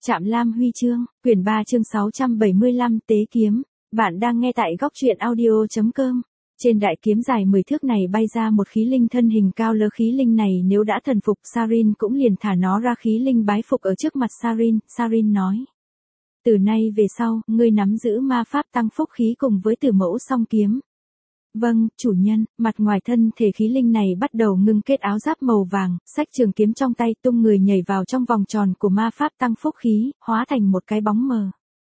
Trạm Lam Huy chương, quyển 3 chương 675 Tế kiếm. Bạn đang nghe tại góc truyện audio.com. Trên đại kiếm dài 10 thước này bay ra một khí linh thân hình cao lớn. Khí linh này nếu đã thần phục Sarin cũng liền thả nó ra. Khí linh bái phục ở trước mặt Sarin. Sarin nói: từ nay về sau, ngươi nắm giữ ma pháp tăng phúc khí cùng với tử mẫu song kiếm. Vâng, chủ nhân. Mặt ngoài thân thể khí linh này bắt đầu ngưng kết áo giáp màu vàng, xách trường kiếm trong tay, tung người nhảy vào trong vòng tròn của ma pháp tăng phúc khí, hóa thành một cái bóng mờ.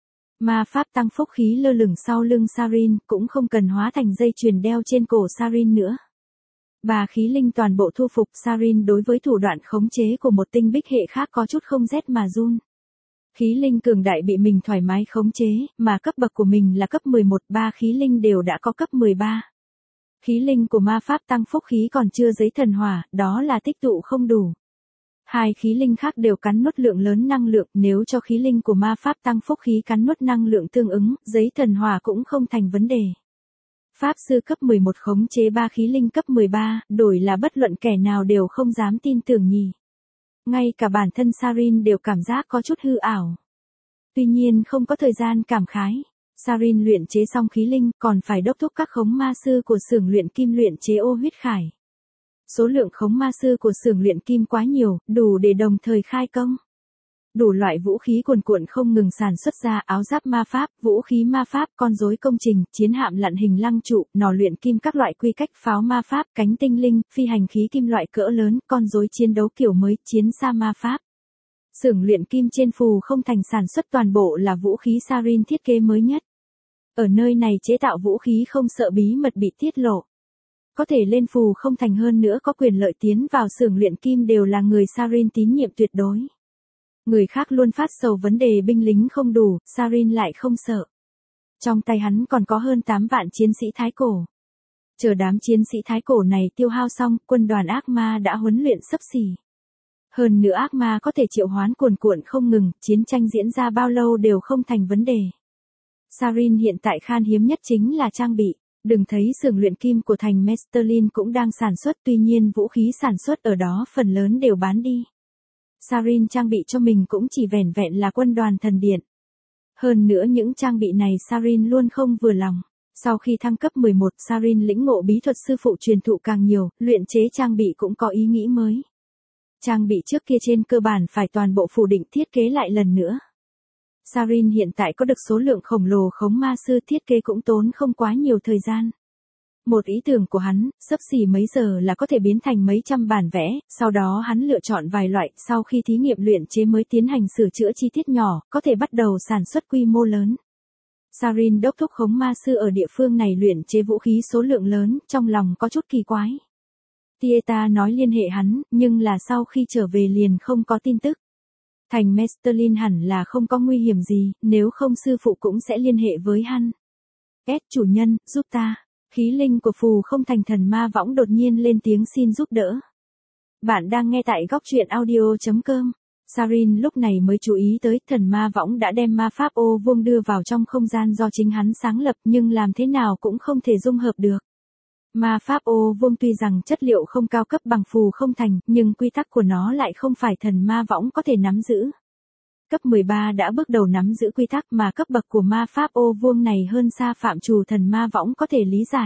Ma pháp tăng phúc khí lơ lửng sau lưng Sarin, cũng không cần hóa thành dây chuyền đeo trên cổ Sarin nữa. Bà khí linh toàn bộ thu phục. Sarin đối với thủ đoạn khống chế của một tinh bích hệ khác có chút không rét mà run. Khí linh cường đại bị mình thoải mái khống chế, mà cấp bậc của mình là cấp 11, ba khí linh đều đã có cấp 13. Khí linh của ma pháp tăng phúc khí còn chưa giấy thần hỏa, đó là tích tụ không đủ. Hai khí linh khác đều cắn nuốt lượng lớn năng lượng, nếu cho khí linh của ma pháp tăng phúc khí cắn nuốt năng lượng tương ứng, giấy thần hỏa cũng không thành vấn đề. Pháp sư cấp 11 khống chế ba khí linh cấp 13, đổi là bất luận kẻ nào đều không dám tin tưởng nhỉ. Ngay cả bản thân Sarin đều cảm giác có chút hư ảo. Tuy nhiên không có thời gian cảm khái. Sarin luyện chế xong khí linh, còn phải đốc thúc các khống ma sư của xưởng luyện kim luyện chế ô huyết khải. Số lượng khống ma sư của xưởng luyện kim quá nhiều, đủ để đồng thời khai công. Đủ loại vũ khí cuồn cuộn không ngừng sản xuất ra, áo giáp ma pháp, vũ khí ma pháp, con rối công trình, chiến hạm lặn hình lăng trụ, nỏ luyện kim các loại quy cách, pháo ma pháp, cánh tinh linh, phi hành khí kim loại cỡ lớn, con rối chiến đấu kiểu mới, chiến xa ma pháp. Xưởng luyện kim trên Phù Không Thành sản xuất toàn bộ là vũ khí Sarin thiết kế mới nhất. Ở nơi này chế tạo vũ khí không sợ bí mật bị tiết lộ. Có thể lên Phù Không Thành hơn nữa có quyền lợi tiến vào xưởng luyện kim đều là người Sarin tín nhiệm tuyệt đối. Người khác luôn phát sầu vấn đề binh lính không đủ, Sarin lại không sợ. Trong tay hắn còn có hơn 8 vạn chiến sĩ Thái Cổ. Chờ đám chiến sĩ Thái Cổ này tiêu hao xong, quân đoàn ác ma đã huấn luyện xấp xỉ. Hơn nữa ác ma có thể triệu hoán cuồn cuộn không ngừng, chiến tranh diễn ra bao lâu đều không thành vấn đề. Sarin hiện tại khan hiếm nhất chính là trang bị. Đừng thấy xưởng luyện kim của thành Mesterlin cũng đang sản xuất, tuy nhiên vũ khí sản xuất ở đó phần lớn đều bán đi. Sarin trang bị cho mình cũng chỉ vẻn vẹn là quân đoàn thần điện. Hơn nữa những trang bị này Sarin luôn không vừa lòng. Sau khi thăng cấp 11, Sarin lĩnh ngộ bí thuật sư phụ truyền thụ càng nhiều, luyện chế trang bị cũng có ý nghĩ mới. Trang bị trước kia trên cơ bản phải toàn bộ phủ định thiết kế lại lần nữa. Sarin hiện tại có được số lượng khổng lồ khống ma sư, thiết kế cũng tốn không quá nhiều thời gian. Một ý tưởng của hắn, xấp xỉ mấy giờ là có thể biến thành mấy trăm bản vẽ, sau đó hắn lựa chọn vài loại, sau khi thí nghiệm luyện chế mới tiến hành sửa chữa chi tiết nhỏ, có thể bắt đầu sản xuất quy mô lớn. Sarin đốc thúc khống ma sư ở địa phương này luyện chế vũ khí số lượng lớn, trong lòng có chút kỳ quái. Tieta nói liên hệ hắn, nhưng là sau khi trở về liền không có tin tức. Thành Mesterlin hẳn là không có nguy hiểm gì, nếu không sư phụ cũng sẽ liên hệ với hắn. Chủ nhân, giúp ta. Khí linh của Phù Không Thành thần ma võng đột nhiên lên tiếng xin giúp đỡ. Bạn đang nghe tại góc truyện audio.com. Sarin lúc này mới chú ý tới thần ma võng đã đem ma pháp ô vuông đưa vào trong không gian do chính hắn sáng lập, nhưng làm thế nào cũng không thể dung hợp được. Ma pháp ô vuông tuy rằng chất liệu không cao cấp bằng Phù Không Thành, nhưng quy tắc của nó lại không phải thần ma võng có thể nắm giữ. Cấp 13 đã bước đầu nắm giữ quy tắc, mà cấp bậc của ma pháp ô vuông này hơn xa phạm trù thần ma võng có thể lý giải.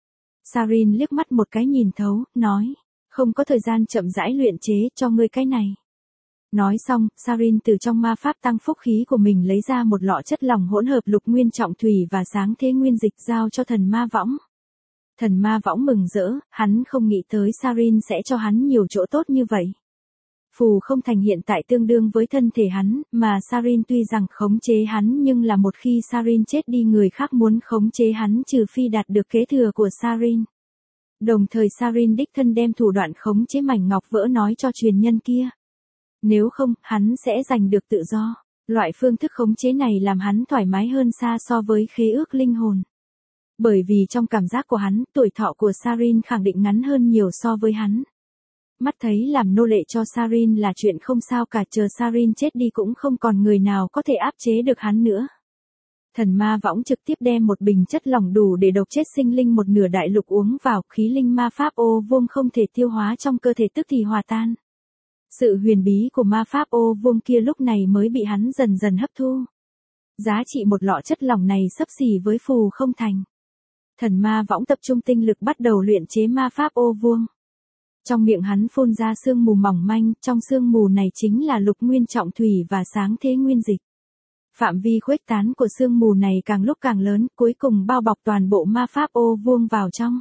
Sarin liếc mắt một cái nhìn thấu, nói: không có thời gian chậm rãi luyện chế, cho ngươi cái này. Nói xong, Sarin từ trong ma pháp tăng phúc khí của mình lấy ra một lọ chất lỏng hỗn hợp lục nguyên trọng thủy và sáng thế nguyên dịch giao cho thần ma võng. Thần ma võng mừng rỡ, hắn không nghĩ tới Sarin sẽ cho hắn nhiều chỗ tốt như vậy. Phù Không Thành hiện tại tương đương với thân thể hắn, mà Sarin tuy rằng khống chế hắn nhưng là một khi Sarin chết đi người khác muốn khống chế hắn trừ phi đạt được kế thừa của Sarin. Đồng thời Sarin đích thân đem thủ đoạn khống chế mảnh ngọc vỡ nói cho truyền nhân kia. Nếu không, hắn sẽ giành được tự do. Loại phương thức khống chế này làm hắn thoải mái hơn xa so với khế ước linh hồn. Bởi vì trong cảm giác của hắn, tuổi thọ của Sarin khẳng định ngắn hơn nhiều so với hắn. Mắt thấy làm nô lệ cho Sarin là chuyện không sao cả, chờ Sarin chết đi cũng không còn người nào có thể áp chế được hắn nữa. Thần ma võng trực tiếp đem một bình chất lỏng đủ để độc chết sinh linh một nửa đại lục uống vào, khí linh ma pháp ô vuông không thể tiêu hóa trong cơ thể tức thì hòa tan. Sự huyền bí của ma pháp ô vuông kia lúc này mới bị hắn dần dần hấp thu. Giá trị một lọ chất lỏng này xấp xỉ với phù không thành. Thần ma võng tập trung tinh lực bắt đầu luyện chế ma pháp ô vuông. Trong miệng hắn phun ra sương mù mỏng manh, trong sương mù này chính là lục nguyên trọng thủy và sáng thế nguyên dịch. Phạm vi khuếch tán của sương mù này càng lúc càng lớn, cuối cùng bao bọc toàn bộ ma pháp ô vuông vào trong.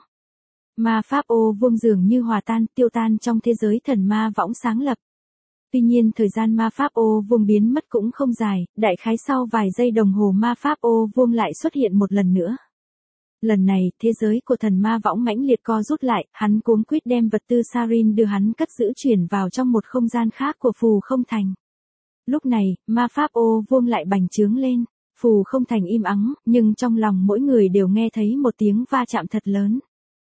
Ma pháp ô vuông dường như hòa tan, tiêu tan trong thế giới thần ma võng sáng lập. Tuy nhiên thời gian ma pháp ô vuông biến mất cũng không dài, đại khái sau vài giây đồng hồ ma pháp ô vuông lại xuất hiện một lần nữa. Lần này, thế giới của thần ma võng mãnh liệt co rút lại, hắn cuống quýt đem vật tư Sarin đưa hắn cất giữ chuyển vào trong một không gian khác của phù không thành. Lúc này, ma pháp ô vuông lại bành trướng lên, phù không thành im ắng, nhưng trong lòng mỗi người đều nghe thấy một tiếng va chạm thật lớn.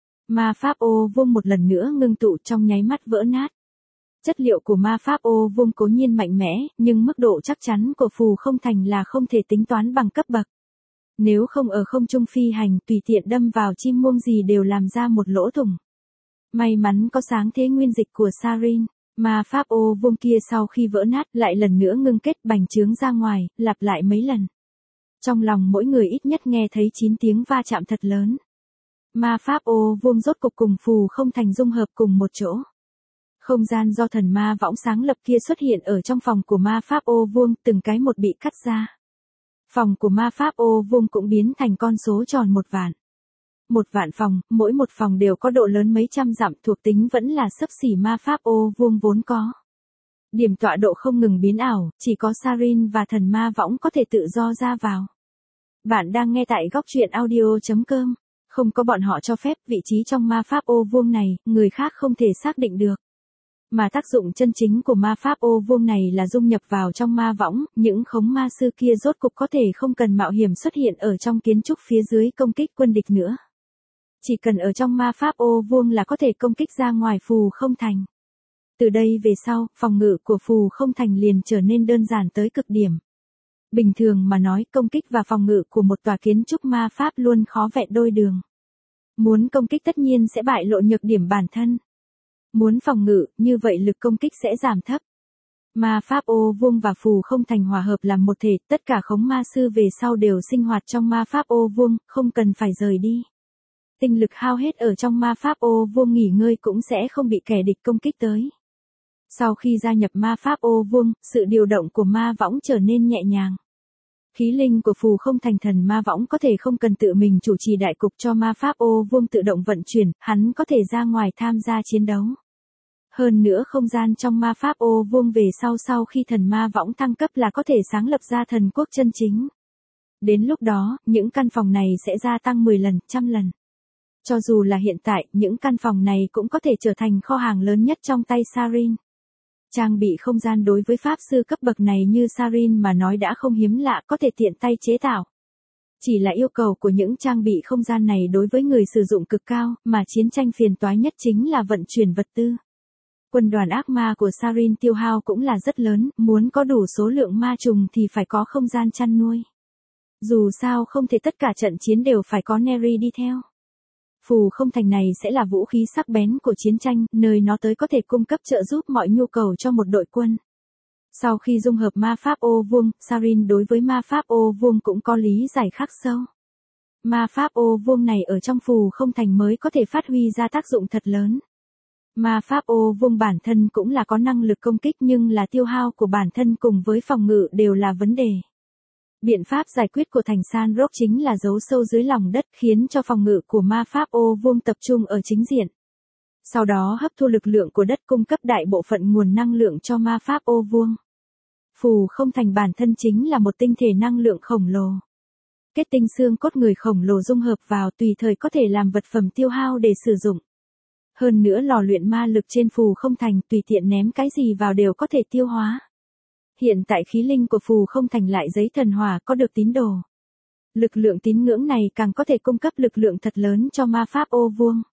Ma pháp ô vuông một lần nữa ngưng tụ trong nháy mắt vỡ nát. Chất liệu của ma pháp ô vuông cố nhiên mạnh mẽ, nhưng mức độ chắc chắn của phù không thành là không thể tính toán bằng cấp bậc. Nếu không ở không trung phi hành tùy tiện đâm vào chim muông gì đều làm ra một lỗ thủng. May mắn có sáng thế nguyên dịch của Sarin, ma pháp ô vuông kia sau khi vỡ nát lại lần nữa ngưng kết bành trướng ra ngoài, lặp lại mấy lần. Trong lòng mỗi người ít nhất nghe thấy 9 tiếng va chạm thật lớn. Ma pháp ô vuông rốt cục cùng phù không thành dung hợp cùng một chỗ. Không gian do thần ma võng sáng lập kia xuất hiện ở trong phòng của ma pháp ô vuông, từng cái một bị cắt ra. Phòng của ma pháp ô vuông cũng biến thành con số tròn 1 vạn. 1 vạn phòng, mỗi một phòng đều có độ lớn mấy trăm dặm, thuộc tính vẫn là xấp xỉ ma pháp ô vuông vốn có. Điểm tọa độ không ngừng biến ảo, chỉ có Sarin và thần ma võng có thể tự do ra vào. Bạn đang nghe tại góc truyện audio.com. Không có bọn họ cho phép, vị trí trong ma pháp ô vuông này, người khác không thể xác định được. Mà tác dụng chân chính của ma pháp ô vuông này là dung nhập vào trong ma võng, những khống ma sư kia rốt cục có thể không cần mạo hiểm xuất hiện ở trong kiến trúc phía dưới công kích quân địch nữa. Chỉ cần ở trong ma pháp ô vuông là có thể công kích ra ngoài phù không thành. Từ đây về sau, phòng ngự của phù không thành liền trở nên đơn giản tới cực điểm. Bình thường mà nói, công kích và phòng ngự của một tòa kiến trúc ma pháp luôn khó vẹn đôi đường. Muốn công kích tất nhiên sẽ bại lộ nhược điểm bản thân. Muốn phòng ngự, như vậy lực công kích sẽ giảm thấp. Ma pháp ô vuông và phù không thành hòa hợp làm một thể, tất cả khống ma sư về sau đều sinh hoạt trong ma pháp ô vuông, không cần phải rời đi. Tinh lực hao hết ở trong ma pháp ô vuông nghỉ ngơi cũng sẽ không bị kẻ địch công kích tới. Sau khi gia nhập ma pháp ô vuông, sự điều động của ma võng trở nên nhẹ nhàng. Khí linh của phù không thành thần ma võng có thể không cần tự mình chủ trì đại cục cho ma pháp ô vuông tự động vận chuyển, hắn có thể ra ngoài tham gia chiến đấu. Hơn nữa không gian trong ma pháp ô vuông về sau khi thần ma võng thăng cấp là có thể sáng lập ra thần quốc chân chính. Đến lúc đó, những căn phòng này sẽ gia tăng 10 lần, 100 lần. Cho dù là hiện tại, những căn phòng này cũng có thể trở thành kho hàng lớn nhất trong tay Sarin. Trang bị không gian đối với pháp sư cấp bậc này như Sarin mà nói đã không hiếm lạ, có thể tiện tay chế tạo. Chỉ là yêu cầu của những trang bị không gian này đối với người sử dụng cực cao, mà chiến tranh phiền toái nhất chính là vận chuyển vật tư. Quân đoàn ác ma của Sarin tiêu hao cũng là rất lớn, muốn có đủ số lượng ma trùng thì phải có không gian chăn nuôi. Dù sao không thể tất cả trận chiến đều phải có Neri đi theo. Phù không thành này sẽ là vũ khí sắc bén của chiến tranh, nơi nó tới có thể cung cấp trợ giúp mọi nhu cầu cho một đội quân. Sau khi dung hợp ma pháp ô vuông, Sarin đối với ma pháp ô vuông cũng có lý giải khắc sâu. Ma pháp ô vuông này ở trong phù không thành mới có thể phát huy ra tác dụng thật lớn. Ma pháp ô vuông bản thân cũng là có năng lực công kích nhưng là tiêu hao của bản thân cùng với phòng ngự đều là vấn đề. Biện pháp giải quyết của thành San Rock chính là giấu sâu dưới lòng đất khiến cho phòng ngự của ma pháp ô vuông tập trung ở chính diện. Sau đó hấp thu lực lượng của đất cung cấp đại bộ phận nguồn năng lượng cho ma pháp ô vuông. Phù không thành bản thân chính là một tinh thể năng lượng khổng lồ. Kết tinh xương cốt người khổng lồ dung hợp vào tùy thời có thể làm vật phẩm tiêu hao để sử dụng. Hơn nữa lò luyện ma lực trên phù không thành tùy tiện ném cái gì vào đều có thể tiêu hóa. Hiện tại khí linh của phù không thành lại giấy thần hỏa có được tín đồ. Lực lượng tín ngưỡng này càng có thể cung cấp lực lượng thật lớn cho ma pháp ô vuông.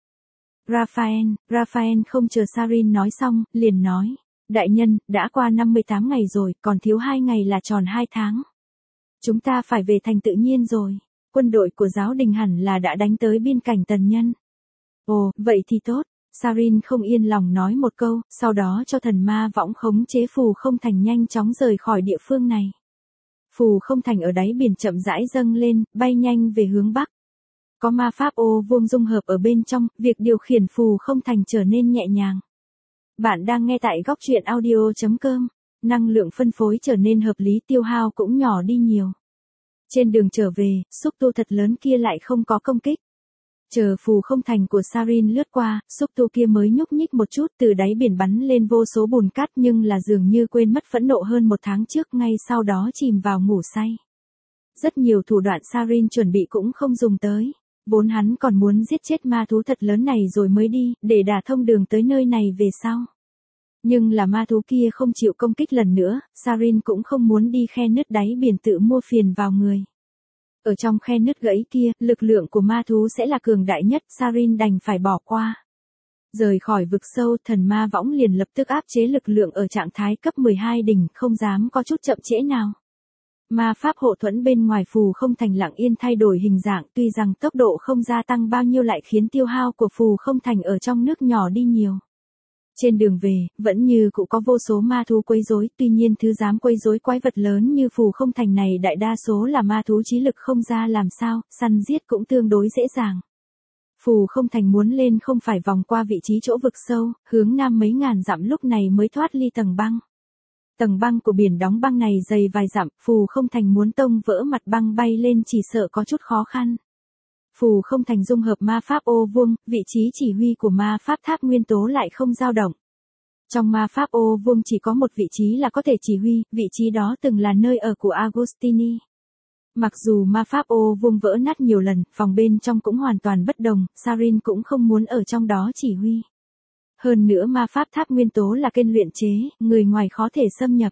Raphael không chờ Sarin nói xong, liền nói. Đại nhân, đã qua 58 ngày rồi, còn thiếu 2 ngày là tròn 2 tháng. Chúng ta phải về thành tự nhiên rồi. Quân đội của giáo đình hẳn là đã đánh tới biên cảnh Tần Nhân. Ồ, vậy thì tốt. Sarin không yên lòng nói một câu, sau đó cho thần ma võng khống chế phù không thành nhanh chóng rời khỏi địa phương này. Phù không thành ở đáy biển chậm rãi dâng lên, bay nhanh về hướng bắc. Có ma pháp ô vuông dung hợp ở bên trong, việc điều khiển phù không thành trở nên nhẹ nhàng. Bạn đang nghe tại góc truyện audio.com. Năng lượng phân phối trở nên hợp lý, tiêu hao cũng nhỏ đi nhiều. Trên đường trở về, xúc tu thật lớn kia lại không có công kích. Chờ phù không thành của Sarin lướt qua, xúc tu kia mới nhúc nhích một chút, từ đáy biển bắn lên vô số bùn cát, nhưng là dường như quên mất phẫn nộ hơn một tháng trước, ngay sau đó chìm vào ngủ say. Rất nhiều thủ đoạn Sarin chuẩn bị cũng không dùng tới. Vốn hắn còn muốn giết chết ma thú thật lớn này rồi mới đi, để đả thông đường tới nơi này về sau. Nhưng là ma thú kia không chịu công kích lần nữa, Sarin cũng không muốn đi khe nứt đáy biển tự mua phiền vào người. Ở trong khe nứt gãy kia, lực lượng của ma thú sẽ là cường đại nhất, Sarin đành phải bỏ qua. Rời khỏi vực sâu, thần ma võng liền lập tức áp chế lực lượng ở trạng thái cấp 12 đỉnh, không dám có chút chậm trễ nào. Ma pháp hộ thuẫn bên ngoài phù không thành lặng yên thay đổi hình dạng, tuy rằng tốc độ không gia tăng bao nhiêu lại khiến tiêu hao của phù không thành ở trong nước nhỏ đi nhiều. Trên đường về, vẫn như cũng có vô số ma thú quấy rối, tuy nhiên thứ dám quấy rối quái vật lớn như phù không thành này đại đa số là ma thú trí lực không ra làm sao, săn giết cũng tương đối dễ dàng. Phù không thành muốn lên không phải vòng qua vị trí chỗ vực sâu, hướng nam mấy ngàn dặm lúc này mới thoát ly tầng băng. Tầng băng của biển đóng băng này dày vài dặm, phù không thành muốn tông vỡ mặt băng bay lên chỉ sợ có chút khó khăn. Phù không thành dung hợp ma pháp ô vuông, vị trí chỉ huy của ma pháp tháp nguyên tố lại không dao động. Trong ma pháp ô vuông chỉ có một vị trí là có thể chỉ huy, vị trí đó từng là nơi ở của Agostini. Mặc dù ma pháp ô vuông vỡ nát nhiều lần, phòng bên trong cũng hoàn toàn bất đồng, Sarin cũng không muốn ở trong đó chỉ huy. Hơn nữa ma pháp tháp nguyên tố là kênh luyện chế, người ngoài khó thể xâm nhập.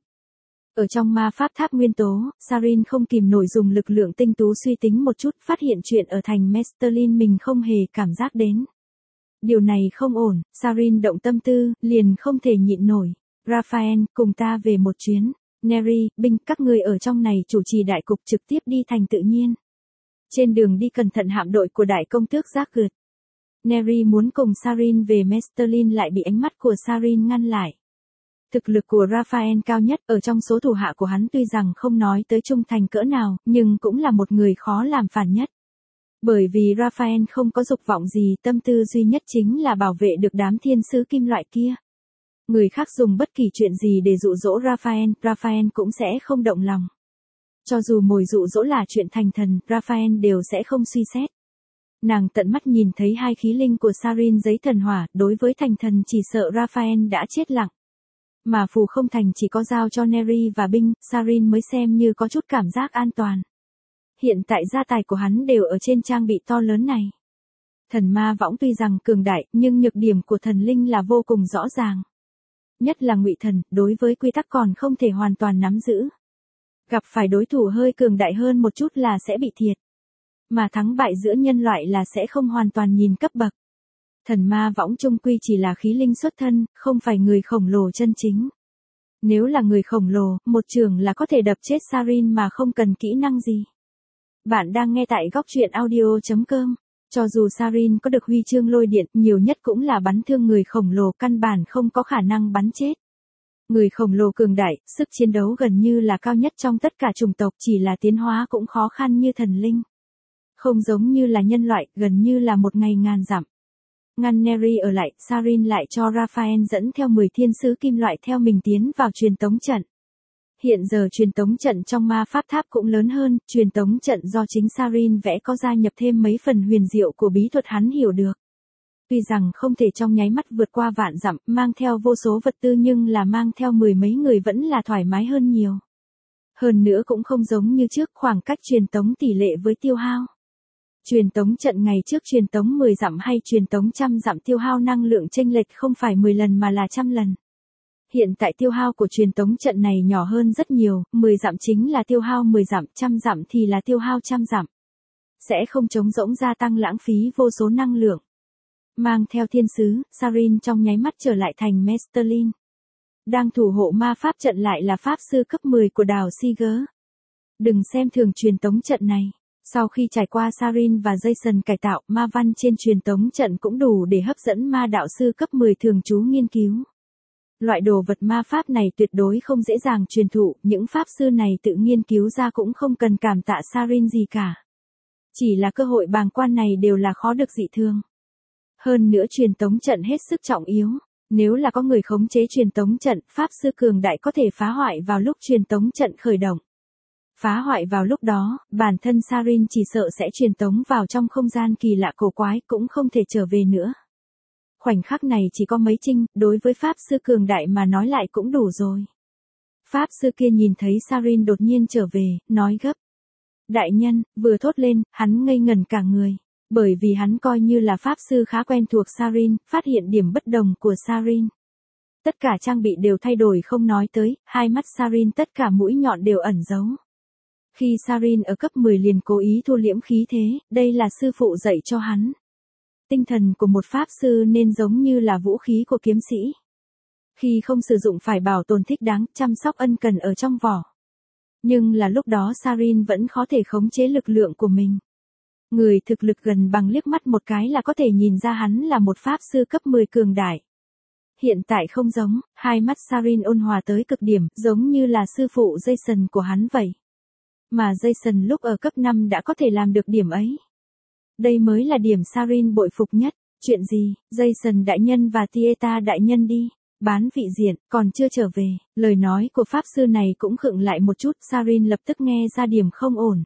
Ở trong ma pháp tháp nguyên tố, Sarin không kìm nổi dùng lực lượng tinh tú suy tính một chút, phát hiện chuyện ở thành Mesterlin mình không hề cảm giác đến. Điều này không ổn, Sarin động tâm tư, liền không thể nhịn nổi. Raphael, cùng ta về một chuyến. Neri, binh, các ngươi ở trong này chủ trì đại cục, trực tiếp đi thành tự nhiên. Trên đường đi cẩn thận hạm đội của đại công tước giác gượt. Neri muốn cùng Sarin về Mesterlin lại bị ánh mắt của Sarin ngăn lại. Thực lực của Raphael cao nhất, ở trong số thủ hạ của hắn tuy rằng không nói tới trung thành cỡ nào, nhưng cũng là một người khó làm phản nhất. Bởi vì Raphael không có dục vọng gì, tâm tư duy nhất chính là bảo vệ được đám thiên sứ kim loại kia. Người khác dùng bất kỳ chuyện gì để dụ dỗ Raphael cũng sẽ không động lòng. Cho dù mồi dụ dỗ là chuyện thành thần, Raphael đều sẽ không suy xét. Nàng tận mắt nhìn thấy hai khí linh của Sarin giấy thần hỏa, đối với thành thần chỉ sợ Raphael đã chết lặng. Mà phù không thành chỉ có giao cho Neri và binh, Sarin mới xem như có chút cảm giác an toàn. Hiện tại gia tài của hắn đều ở trên trang bị to lớn này. Thần ma võng tuy rằng cường đại, nhưng nhược điểm của thần linh là vô cùng rõ ràng. Nhất là ngụy thần, đối với quy tắc còn không thể hoàn toàn nắm giữ. Gặp phải đối thủ hơi cường đại hơn một chút là sẽ bị thiệt. Mà thắng bại giữa nhân loại là sẽ không hoàn toàn nhìn cấp bậc. Thần ma võng trung quy chỉ là khí linh xuất thân, không phải người khổng lồ chân chính. Nếu là người khổng lồ, một trường là có thể đập chết Sarin mà không cần kỹ năng gì. Bạn đang nghe tại góc truyện audio.com. Cho dù Sarin có được huy chương lôi điện, nhiều nhất cũng là bắn thương người khổng lồ, căn bản không có khả năng bắn chết. Người khổng lồ cường đại, sức chiến đấu gần như là cao nhất trong tất cả chủng tộc, chỉ là tiến hóa cũng khó khăn như thần linh. Không giống như là nhân loại, gần như là một ngày ngàn dặm. Ngăn Neri ở lại, Sarin lại cho Raphael dẫn theo 10 thiên sứ kim loại theo mình tiến vào truyền tống trận. Hiện giờ truyền tống trận trong ma pháp tháp cũng lớn hơn, truyền tống trận do chính Sarin vẽ có gia nhập thêm mấy phần huyền diệu của bí thuật hắn hiểu được. Tuy rằng không thể trong nháy mắt vượt qua vạn dặm, mang theo vô số vật tư nhưng là mang theo 10 mấy người vẫn là thoải mái hơn nhiều. Hơn nữa cũng không giống như trước, khoảng cách truyền tống tỷ lệ với tiêu hao. Truyền tống trận ngày trước truyền tống 10 dặm hay truyền tống 100 dặm tiêu hao năng lượng chênh lệch không phải 10 lần mà là 100 lần. Hiện tại tiêu hao của truyền tống trận này nhỏ hơn rất nhiều, 10 dặm chính là tiêu hao 10 dặm, 100 dặm thì là tiêu hao 100 dặm. Sẽ không trống rỗng gia tăng lãng phí vô số năng lượng. Mang theo thiên sứ, Sarin trong nháy mắt trở lại thành Mesterlin. Đang thủ hộ ma pháp trận lại là pháp sư cấp 10 của đảo Siger. Đừng xem thường truyền tống trận này. Sau khi trải qua Sarin và Jason cải tạo, ma văn trên truyền tống trận cũng đủ để hấp dẫn ma đạo sư cấp 10 thường trú nghiên cứu. Loại đồ vật ma pháp này tuyệt đối không dễ dàng truyền thụ, những pháp sư này tự nghiên cứu ra cũng không cần cảm tạ Sarin gì cả. Chỉ là cơ hội bàng quan này đều là khó được dị thường. Hơn nữa truyền tống trận hết sức trọng yếu. Nếu là có người khống chế truyền tống trận, pháp sư cường đại có thể phá hoại vào lúc truyền tống trận khởi động. Phá hoại vào lúc đó, bản thân Sarin chỉ sợ sẽ truyền tống vào trong không gian kỳ lạ cổ quái cũng không thể trở về nữa. Khoảnh khắc này chỉ có mấy trinh, đối với pháp sư cường đại mà nói lại cũng đủ rồi. Pháp sư kia nhìn thấy Sarin đột nhiên trở về, nói gấp. Đại nhân, vừa thốt lên, hắn ngây ngẩn cả người. Bởi vì hắn coi như là pháp sư khá quen thuộc Sarin, phát hiện điểm bất đồng của Sarin. Tất cả trang bị đều thay đổi không nói tới, hai mắt Sarin tất cả mũi nhọn đều ẩn giấu. Khi Sarin ở cấp 10 liền cố ý thu liễm khí thế, đây là sư phụ dạy cho hắn. Tinh thần của một pháp sư nên giống như là vũ khí của kiếm sĩ. Khi không sử dụng phải bảo tồn thích đáng, chăm sóc ân cần ở trong vỏ. Nhưng là lúc đó Sarin vẫn khó thể khống chế lực lượng của mình. Người thực lực gần bằng liếc mắt một cái là có thể nhìn ra hắn là một pháp sư cấp 10 cường đại. Hiện tại không giống, hai mắt Sarin ôn hòa tới cực điểm, giống như là sư phụ Jason của hắn vậy. Mà Jason lúc ở cấp 5 đã có thể làm được điểm ấy. Đây mới là điểm Sarin bội phục nhất. Chuyện gì, Jason đại nhân và Tieta đại nhân đi. Bán vị diện, còn chưa trở về. Lời nói của pháp sư này cũng khựng lại một chút, Sarin lập tức nghe ra điểm không ổn.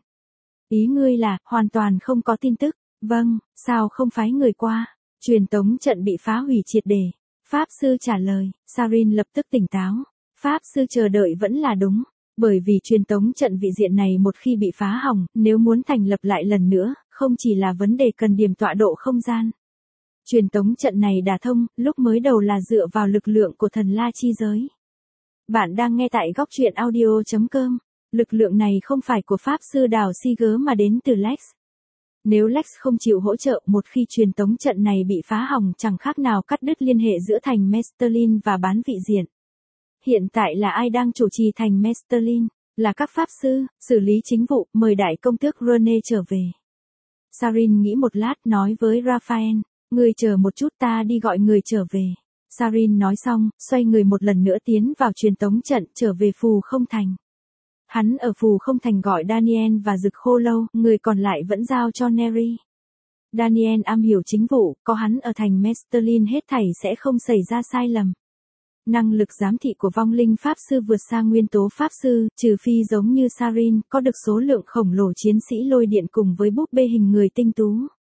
Ý ngươi là, hoàn toàn không có tin tức. Vâng, sao không phái người qua? Truyền tống trận bị phá hủy triệt để. Pháp sư trả lời, Sarin lập tức tỉnh táo. Pháp sư chờ đợi vẫn là đúng. Bởi vì truyền tống trận vị diện này một khi bị phá hỏng, nếu muốn thành lập lại lần nữa, không chỉ là vấn đề cần điểm tọa độ không gian. Truyền tống trận này đả thông, lúc mới đầu là dựa vào lực lượng của thần La Chi giới. Bạn đang nghe tại góc truyện audio.com. Lực lượng này không phải của pháp sư đào Siger mà đến từ Lex. Nếu Lex không chịu hỗ trợ, một khi truyền tống trận này bị phá hỏng chẳng khác nào cắt đứt liên hệ giữa thành Mesterlin và bán vị diện. Hiện tại là ai đang chủ trì thành Mesterlin? Là các pháp sư, xử lý chính vụ, mời đại công tước Rene trở về. Sarin nghĩ một lát nói với Raphael, người chờ một chút ta đi gọi người trở về. Sarin nói xong, xoay người một lần nữa tiến vào truyền tống trận trở về phù không thành. Hắn ở phù không thành gọi Daniel và Dực Khô Lâu, người còn lại vẫn giao cho Neri. Daniel am hiểu chính vụ, có hắn ở thành Mesterlin hết thảy sẽ không xảy ra sai lầm. Năng lực giám thị của vong linh pháp sư vượt xa nguyên tố pháp sư, trừ phi giống như Sarin, có được số lượng khổng lồ chiến sĩ lôi điện cùng với búp bê hình người tinh tú.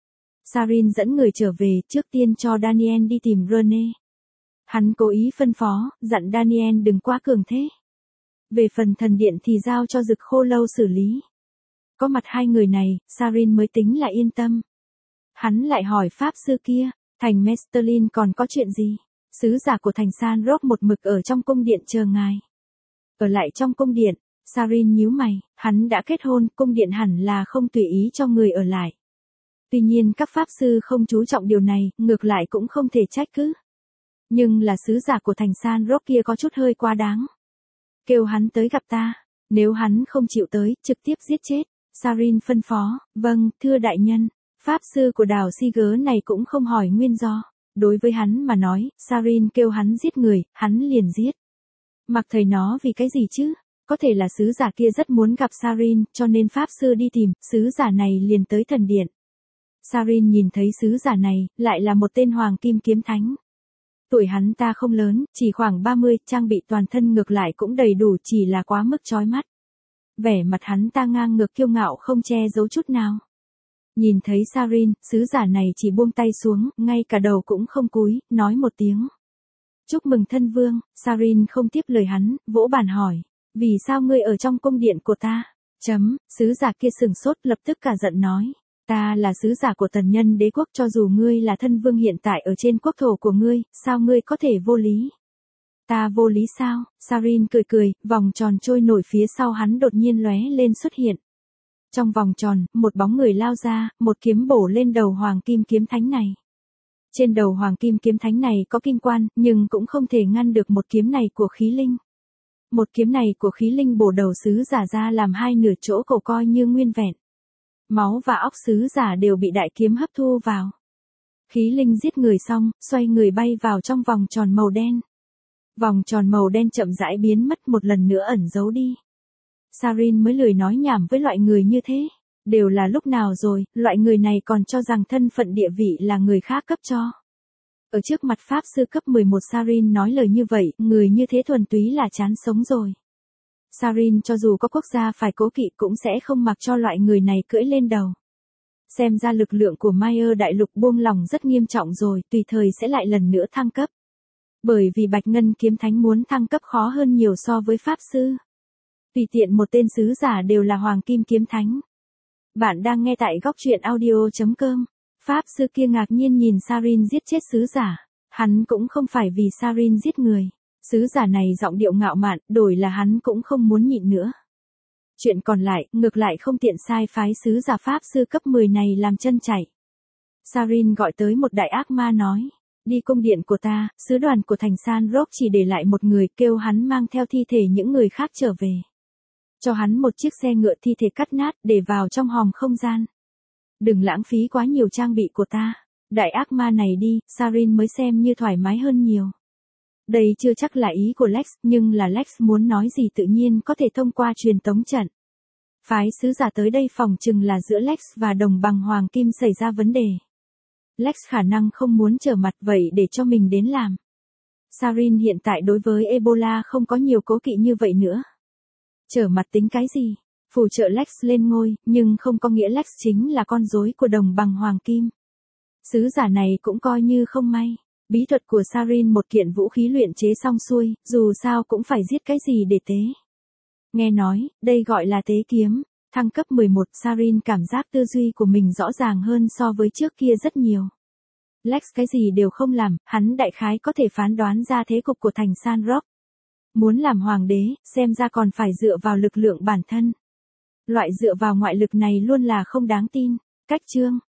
Sarin dẫn người trở về, trước tiên cho Daniel đi tìm Rene. Hắn cố ý phân phó, dặn Daniel đừng quá cường thế. Về phần thần điện thì giao cho Dực Khô Lâu xử lý. Có mặt hai người này, Sarin mới tính là yên tâm. Hắn lại hỏi pháp sư kia, thành Mesterlin còn có chuyện gì? Sứ giả của thành San Rock một mực ở trong cung điện chờ ngài. Ở lại trong cung điện, Sarin nhíu mày, hắn đã kết hôn, cung điện hẳn là không tùy ý cho người ở lại. Tuy nhiên các pháp sư không chú trọng điều này, ngược lại cũng không thể trách cứ. Nhưng là sứ giả của thành San Rock kia có chút hơi quá đáng. Kêu hắn tới gặp ta, nếu hắn không chịu tới, trực tiếp giết chết. Sarin phân phó, vâng, thưa đại nhân. Pháp sư của đảo Siger này cũng không hỏi nguyên do. Đối với hắn mà nói, Sarin kêu hắn giết người, hắn liền giết. Mặc thầy nó vì cái gì chứ? Có thể là sứ giả kia rất muốn gặp Sarin, cho nên pháp sư đi tìm, sứ giả này liền tới thần điện. Sarin nhìn thấy sứ giả này, lại là một tên hoàng kim kiếm thánh. Tuổi hắn ta không lớn, chỉ khoảng 30, trang bị toàn thân ngược lại cũng đầy đủ, chỉ là quá mức chói mắt. Vẻ mặt hắn ta ngang ngược kiêu ngạo không che giấu chút nào. Nhìn thấy Sarin, sứ giả này chỉ buông tay xuống, ngay cả đầu cũng không cúi, nói một tiếng. Chúc mừng thân vương. Sarin không tiếp lời hắn, vỗ bàn hỏi. Vì sao ngươi ở trong cung điện của ta? Sứ giả kia sừng sốt lập tức cả giận nói. Ta là sứ giả của tần nhân đế quốc, cho dù ngươi là thân vương hiện tại ở trên quốc thổ của ngươi, sao ngươi có thể vô lý? Ta vô lý sao? Sarin cười cười, vòng tròn trôi nổi phía sau hắn đột nhiên lóe lên xuất hiện. Trong vòng tròn, một bóng người lao ra, một kiếm bổ lên đầu hoàng kim kiếm thánh này. Trên đầu hoàng kim kiếm thánh này có kim quan, nhưng cũng không thể ngăn được một kiếm này của khí linh. Một kiếm này của khí linh bổ đầu sứ giả ra làm hai nửa, chỗ cổ coi như nguyên vẹn. máu và óc sứ giả đều bị đại kiếm hấp thu vào. Khí linh giết người xong, xoay người bay vào trong vòng tròn màu đen. Vòng tròn màu đen chậm rãi biến mất, một lần nữa ẩn giấu đi. Sarin mới lười nói nhảm với loại người như thế. Đều là lúc nào rồi, loại người này còn cho rằng thân phận địa vị là người khác cấp cho. Ở trước mặt Pháp sư cấp 11 Sarin nói lời như vậy, người như thế thuần túy là chán sống rồi. Sarin cho dù có quốc gia phải cố kỵ cũng sẽ không mặc cho loại người này cưỡi lên đầu. Xem ra lực lượng của Mayer đại lục buông lỏng rất nghiêm trọng rồi, tùy thời sẽ lại lần nữa thăng cấp. Bởi vì Bạch Ngân kiếm thánh muốn thăng cấp khó hơn nhiều so với Pháp sư. Tùy tiện một tên sứ giả đều là Hoàng Kim kiếm thánh. Bạn đang nghe tại góc truyện audio.com. Pháp sư kia ngạc nhiên nhìn Sarin giết chết sứ giả. Hắn cũng không phải vì Sarin giết người. Sứ giả này giọng điệu ngạo mạn, đổi là hắn cũng không muốn nhịn nữa. Chuyện còn lại, ngược lại không tiện sai phái sứ giả Pháp sư cấp 10 này làm chân chảy. Sarin gọi tới một đại ác ma nói, đi cung điện của ta, sứ đoàn của thành San Rock chỉ để lại một người, kêu hắn mang theo thi thể những người khác trở về. Cho hắn một chiếc xe ngựa thi thể cắt nát để vào trong hòm không gian. Đừng lãng phí quá nhiều trang bị của ta. Đại ác ma này đi, Sarin mới xem như thoải mái hơn nhiều. Đây chưa chắc là ý của Lex, nhưng là Lex muốn nói gì tự nhiên có thể thông qua truyền tống trận. Phái sứ giả tới đây phòng chừng là giữa Lex và đồng bằng Hoàng Kim xảy ra vấn đề. Lex khả năng không muốn trở mặt vậy để cho mình đến làm. Sarin hiện tại đối với Ebola không có nhiều cố kỵ như vậy nữa. Trở mặt tính cái gì? Phù trợ Lex lên ngôi, nhưng không có nghĩa Lex chính là con rối của đồng bằng Hoàng Kim. Sứ giả này cũng coi như không may. Bí thuật của Sarin một kiện vũ khí luyện chế xong xuôi, dù sao cũng phải giết cái gì để tế. Nghe nói, đây gọi là tế kiếm. Thăng cấp 11, Sarin cảm giác tư duy của mình rõ ràng hơn so với trước kia rất nhiều. Lex cái gì đều không làm, hắn đại khái có thể phán đoán ra thế cục của thành San Rock. Muốn làm hoàng đế, xem ra còn phải dựa vào lực lượng bản thân. Loại dựa vào ngoại lực này luôn là không đáng tin. Cách chương